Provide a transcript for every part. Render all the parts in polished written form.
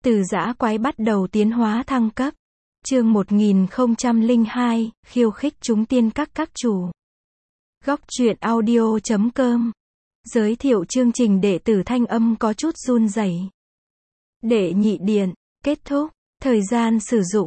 Từ dã quái bắt đầu tiến hóa thăng cấp. Chương 1002, khiêu khích chúng tiên các chủ. Góc truyện audio.com. Giới thiệu chương trình đệ tử thanh âm có chút run rẩy. Đệ nhị điện, kết thúc. Thời gian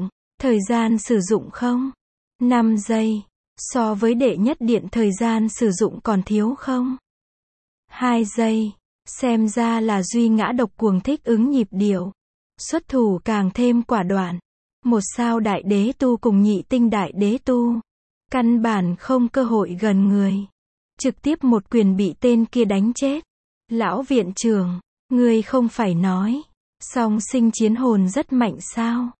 sử dụng không? 5 giây. So với đệ nhất điện thời gian sử dụng còn thiếu không? 2 giây. Xem ra là Duy Ngã Độc Cuồng thích ứng nhịp điệu. Xuất thủ càng thêm quả đoạn. Một sao đại đế tu cùng nhị tinh đại đế tu. Căn bản không cơ hội gần người. Trực tiếp một quyền bị tên kia đánh chết. Lão viện trưởng, ngươi không phải nói. Song sinh chiến hồn rất mạnh sao?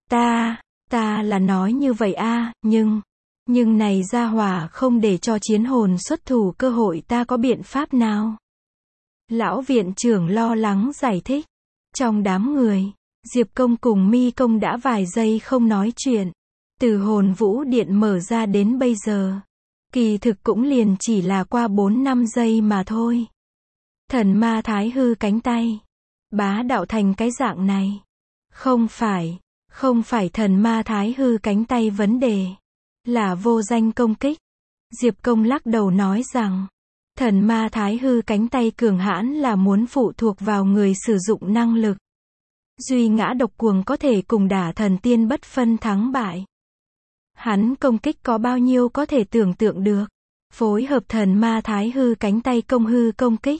Ta là nói như vậy a, nhưng này gia hỏa không để cho chiến hồn xuất thủ cơ hội, ta có biện pháp nào? Lão viện trưởng lo lắng giải thích. Trong đám người, Diệp Công cùng Mi Công đã vài giây không nói chuyện. Từ hồn vũ điện mở ra đến bây giờ, kỳ thực cũng liền chỉ là qua 4-5 giây mà thôi. Thần ma thái hư cánh tay, bá đạo thành cái dạng này. Không phải thần ma thái hư cánh tay vấn đề, là vô danh công kích. Diệp Công lắc đầu nói rằng, thần ma thái hư cánh tay cường hãn là muốn phụ thuộc vào người sử dụng năng lực. Duy Ngã Độc Cuồng có thể cùng đả thần tiên bất phân thắng bại. Hắn công kích có bao nhiêu có thể tưởng tượng được. Phối hợp thần ma thái hư cánh tay công hư công kích.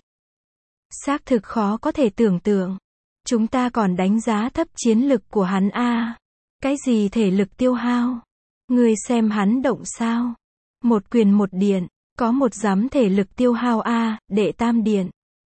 Xác thực khó có thể tưởng tượng. Chúng ta còn đánh giá thấp chiến lực của hắn a. Cái gì thể lực tiêu hao? Ngươi xem hắn động sao? Một quyền một điện, có một giám thể lực tiêu hao a, đệ tam điện.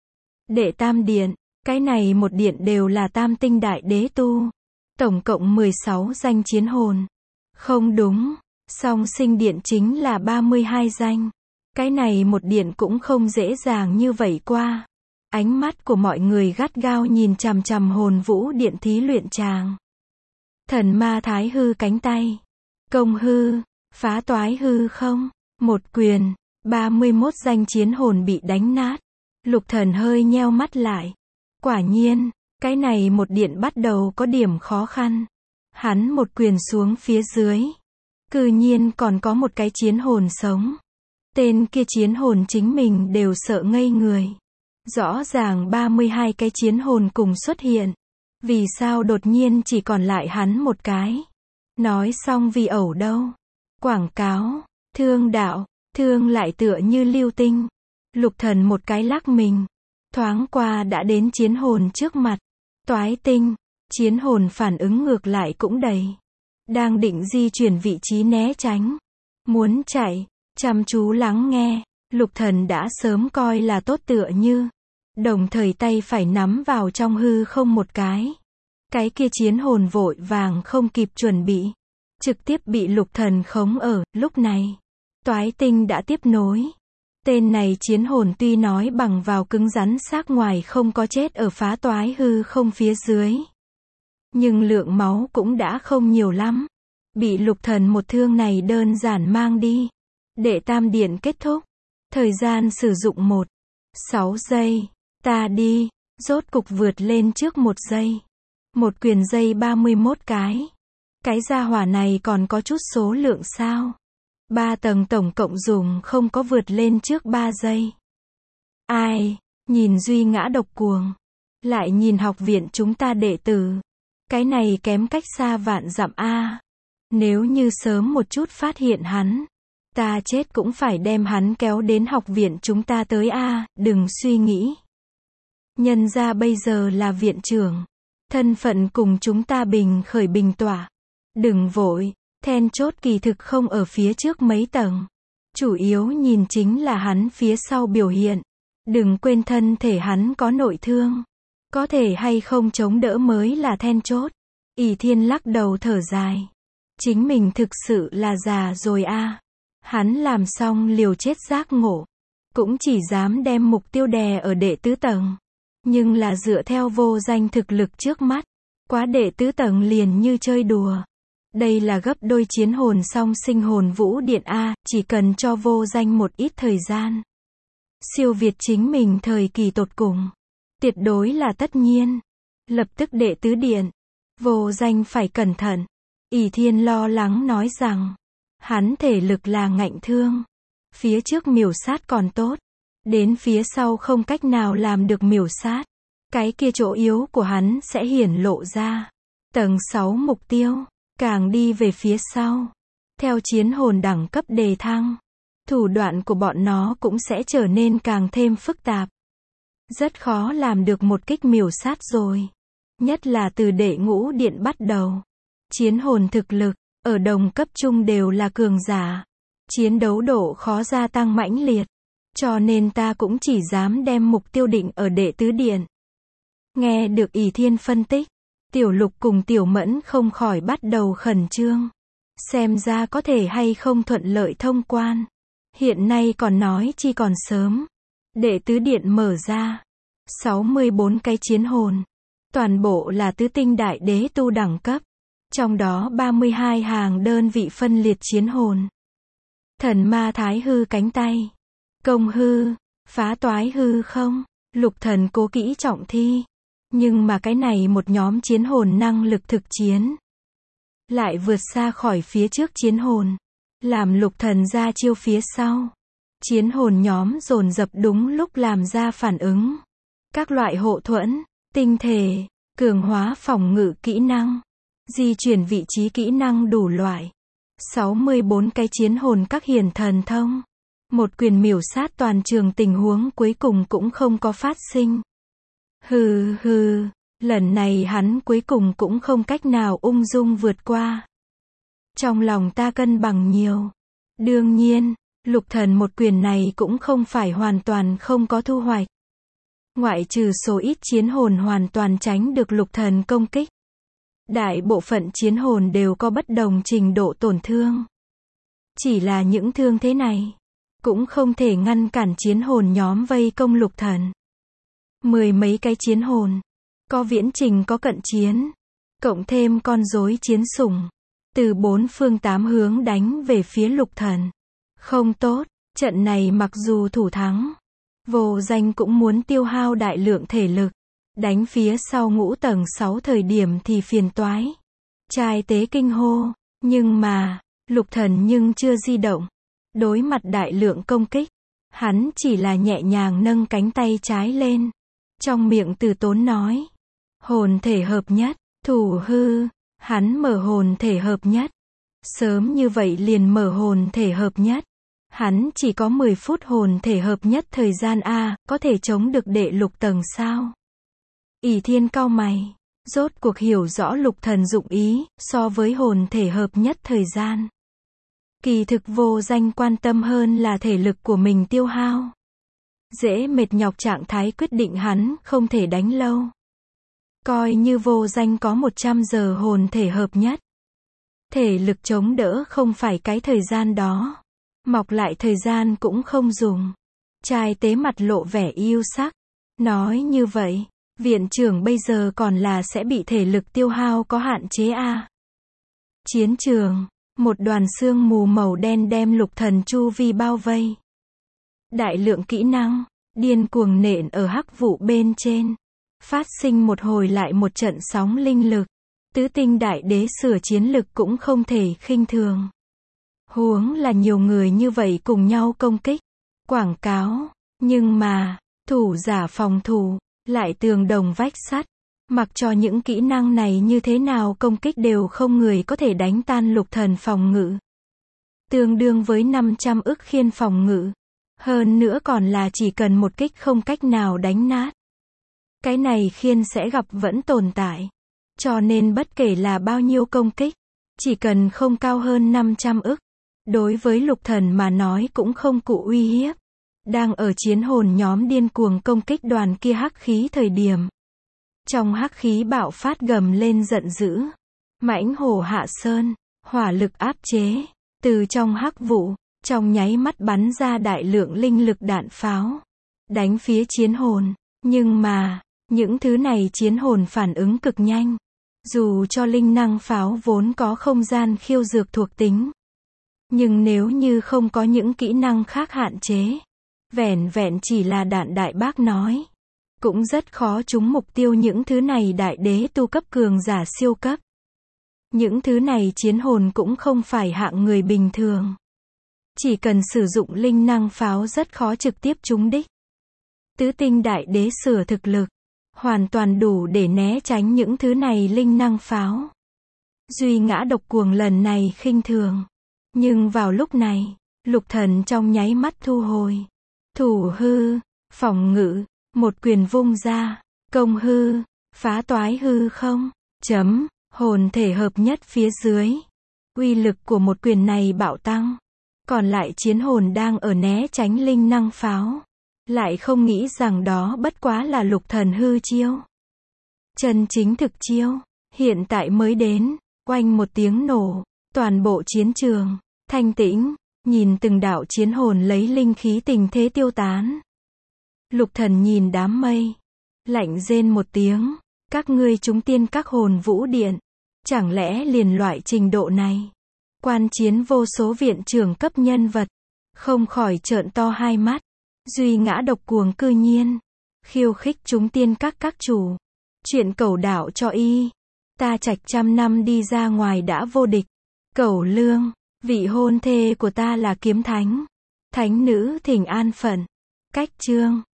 Đệ tam điện, cái này một điện đều là tam tinh đại đế tu. Tổng cộng 16 danh chiến hồn. Không đúng, song sinh điện chính là 32 danh. Cái này một điện cũng không dễ dàng như vậy qua. Ánh mắt của mọi người gắt gao nhìn chằm chằm hồn vũ điện thí luyện tràng. Thần ma thái hư cánh tay. Công hư, phá toái hư không? Một quyền, 31 danh chiến hồn bị đánh nát. Lục Thần hơi nheo mắt lại. Quả nhiên, cái này một điện bắt đầu có điểm khó khăn. Hắn một quyền xuống phía dưới. Cư nhiên còn có một cái chiến hồn sống. Tên kia chiến hồn chính mình đều sợ ngây người. Rõ ràng 32 cái chiến hồn cùng xuất hiện. Vì sao đột nhiên chỉ còn lại hắn một cái? Nói xong vì ẩu đâu? Quảng cáo, thương đạo, thương lại tựa như lưu tinh. Lục Thần một cái lắc mình. Thoáng qua đã đến chiến hồn trước mặt. Toái tinh, chiến hồn phản ứng ngược lại cũng đầy. Đang định di chuyển vị trí né tránh. Muốn chạy, chăm chú lắng nghe. Lục Thần đã sớm coi là tốt tựa như. Đồng thời tay phải nắm vào trong hư không một cái. Cái kia chiến hồn vội vàng không kịp chuẩn bị. Trực tiếp bị Lục Thần khống ở, lúc này. Toái tinh đã tiếp nối. Tên này chiến hồn tuy nói bằng vào cứng rắn xác ngoài không có chết ở phá toái hư không phía dưới. Nhưng lượng máu cũng đã không nhiều lắm. Bị Lục Thần một thương này đơn giản mang đi. Đệ tam điện kết thúc. Thời gian sử dụng 6 giây. Ta đi. Rốt cục vượt lên trước 1 giây. Một quyền dây 31 cái. Cái gia hỏa này còn có chút số lượng sao? 3 tầng tổng cộng dùng không có vượt lên trước 3 giây. Ai? Nhìn Duy Ngã Độc Cuồng. Lại nhìn học viện chúng ta đệ tử. Cái này kém cách xa vạn dặm a. Nếu như sớm một chút phát hiện hắn. Ta chết cũng phải đem hắn kéo đến học viện chúng ta tới a, đừng suy nghĩ. Nhân ra bây giờ là viện trưởng. Thân phận cùng chúng ta bình khởi bình tỏa. Đừng vội. Then chốt kỳ thực không ở phía trước mấy tầng. Chủ yếu nhìn chính là hắn phía sau biểu hiện. Đừng quên thân thể hắn có nội thương. Có thể hay không chống đỡ mới là then chốt. Ỷ Thiên lắc đầu thở dài. Chính mình thực sự là già rồi a. Hắn làm xong liều chết giác ngộ. Cũng chỉ dám đem mục tiêu đè ở đệ tứ tầng. Nhưng là dựa theo vô danh thực lực trước mắt. Quá đệ tứ tầng liền như chơi đùa. Đây là gấp đôi chiến hồn song sinh hồn vũ điện a, chỉ cần cho vô danh một ít thời gian. Siêu việt chính mình thời kỳ tột cùng. Tuyệt đối là tất nhiên. Lập tức đệ tứ điện. Vô Danh phải cẩn thận. Ỷ Thiên lo lắng nói rằng, hắn thể lực là ngạnh thương. Phía trước miểu sát còn tốt. Đến phía sau không cách nào làm được miểu sát. Cái kia chỗ yếu của hắn sẽ hiển lộ ra. Tầng 6 mục tiêu, càng đi về phía sau. Theo chiến hồn đẳng cấp đề thăng, thủ đoạn của bọn nó cũng sẽ trở nên càng thêm phức tạp. Rất khó làm được một kích miểu sát rồi. Nhất là từ đệ ngũ điện bắt đầu. Chiến hồn thực lực, ở đồng cấp trung đều là cường giả. Chiến đấu độ khó gia tăng mãnh liệt. Cho nên ta cũng chỉ dám đem mục tiêu định ở đệ tứ điện. Nghe được Ỷ Thiên phân tích, Tiểu Lục cùng Tiểu Mẫn không khỏi bắt đầu khẩn trương. Xem ra có thể hay không thuận lợi thông quan. Hiện nay còn nói chi còn sớm. Đệ tứ điện mở ra. 64 cái chiến hồn. Toàn bộ là tứ tinh đại đế tu đẳng cấp. Trong đó 32 hàng đơn vị phân liệt chiến hồn. Thần ma thái hư cánh tay. Công hư. Phá toái hư không. Lục thần cố kỹ trọng thi. Nhưng mà cái này một nhóm chiến hồn năng lực thực chiến. Lại vượt xa khỏi phía trước chiến hồn. Làm lục thần ra chiêu phía sau. Chiến hồn nhóm dồn dập đúng lúc làm ra phản ứng. Các loại hộ thuẫn, tinh thể, cường hóa phòng ngự kỹ năng, di chuyển vị trí kỹ năng đủ loại. 64 cái chiến hồn các hiển thần thông. Một quyền miểu sát toàn trường tình huống cuối cùng cũng không có phát sinh. Hừ hừ, lần này hắn cuối cùng cũng không cách nào ung dung vượt qua. Trong lòng ta cân bằng nhiều. Đương nhiên, lục thần một quyền này cũng không phải hoàn toàn không có thu hoạch. Ngoại trừ số ít chiến hồn hoàn toàn tránh được lục thần công kích. Đại bộ phận chiến hồn đều có bất đồng trình độ tổn thương. Chỉ là những thương thế này, cũng không thể ngăn cản chiến hồn nhóm vây công lục thần. Mười mấy cái chiến hồn, có viễn trình có cận chiến, cộng thêm con rối chiến sủng, từ 4 phương 8 hướng đánh về phía lục thần. Không tốt, trận này mặc dù thủ thắng, Vô Danh cũng muốn tiêu hao đại lượng thể lực. Đánh phía sau ngũ tầng 6 thời điểm thì phiền toái. Trai tế kinh hô, nhưng mà, lục thần nhưng chưa di động. Đối mặt đại lượng công kích, hắn chỉ là nhẹ nhàng nâng cánh tay trái lên. Trong miệng từ tốn nói, hồn thể hợp nhất, thủ hư, hắn mở hồn thể hợp nhất. Sớm như vậy liền mở hồn thể hợp nhất. Hắn chỉ có 10 phút hồn thể hợp nhất thời gian a, có thể chống được đệ lục tầng sao? Ỷ Thiên cau mày, rốt cuộc hiểu rõ lục thần dụng ý, so với hồn thể hợp nhất thời gian. Kỳ thực Vô Danh quan tâm hơn là thể lực của mình tiêu hao. Dễ mệt nhọc trạng thái quyết định hắn không thể đánh lâu. Coi như Vô Danh có 100 giờ hồn thể hợp nhất. Thể lực chống đỡ không phải cái thời gian đó. Mọc lại thời gian cũng không dùng. Trai tế mặt lộ vẻ yêu sắc. Nói như vậy, viện trưởng bây giờ còn là sẽ bị thể lực tiêu hao có hạn chế a. Chiến trường, một đoàn sương mù màu đen đem lục thần chu vi bao vây. Đại lượng kỹ năng, điên cuồng nện ở hắc vụ bên trên. Phát sinh một hồi lại một trận sóng linh lực. Tứ tinh đại đế sửa chiến lực cũng không thể khinh thường. Huống là nhiều người như vậy cùng nhau công kích, quảng cáo, nhưng mà, thủ giả phòng thủ, lại tường đồng vách sắt, mặc cho những kỹ năng này như thế nào công kích đều không người có thể đánh tan lục thần phòng ngự. Tương đương với 500 ức khiên phòng ngự, hơn nữa còn là chỉ cần một kích không cách nào đánh nát. Cái này khiên sẽ gặp vẫn tồn tại, cho nên bất kể là bao nhiêu công kích, chỉ cần không cao hơn 500 ức. Đối với lục thần mà nói cũng không cụ uy hiếp. Đang ở chiến hồn nhóm điên cuồng công kích đoàn kia hắc khí thời điểm. Trong hắc khí bạo phát gầm lên giận dữ. Mãnh hổ hạ sơn, hỏa lực áp chế. Từ trong hắc vụ, trong nháy mắt bắn ra đại lượng linh lực đạn pháo. Đánh phía chiến hồn. Nhưng mà, những thứ này chiến hồn phản ứng cực nhanh. Dù cho linh năng pháo vốn có không gian khiêu dược thuộc tính. Nhưng nếu như không có những kỹ năng khác hạn chế, vẻn vẹn chỉ là đạn đại bác nói, cũng rất khó trúng mục tiêu những thứ này đại đế tu cấp cường giả siêu cấp. Những thứ này chiến hồn cũng không phải hạng người bình thường. Chỉ cần sử dụng linh năng pháo rất khó trực tiếp trúng đích. Tứ tinh đại đế sửa thực lực, hoàn toàn đủ để né tránh những thứ này linh năng pháo. Duy Ngã Độc Cuồng lần này khinh thường. Nhưng vào lúc này, Lục Thần trong nháy mắt thu hồi. Thủ hư, phòng ngự, một quyền vung ra, công hư, phá toái hư không, hồn thể hợp nhất phía dưới. Uy lực của một quyền này bạo tăng. Còn lại chiến hồn đang ở né tránh linh năng pháo. Lại không nghĩ rằng đó bất quá là Lục Thần hư chiêu. Chân chính thực chiêu, hiện tại mới đến, oanh một tiếng nổ, toàn bộ chiến trường, thanh tĩnh, nhìn từng đạo chiến hồn lấy linh khí tình thế tiêu tán. Lục Thần nhìn đám mây, lạnh rên một tiếng, các ngươi trúng tiên các hồn vũ điện, chẳng lẽ liền loại trình độ này? Quan chiến vô số viện trưởng cấp nhân vật, không khỏi trợn to hai mắt. Duy Ngã Độc Cuồng cư nhiên khiêu khích chúng tiên các chủ. Chuyện cẩu đảo cho y. Ta Trạch trăm năm đi ra ngoài đã vô địch. Cẩu lương, vị hôn thê của ta là kiếm thánh. Thánh nữ thỉnh an phận. Cách chương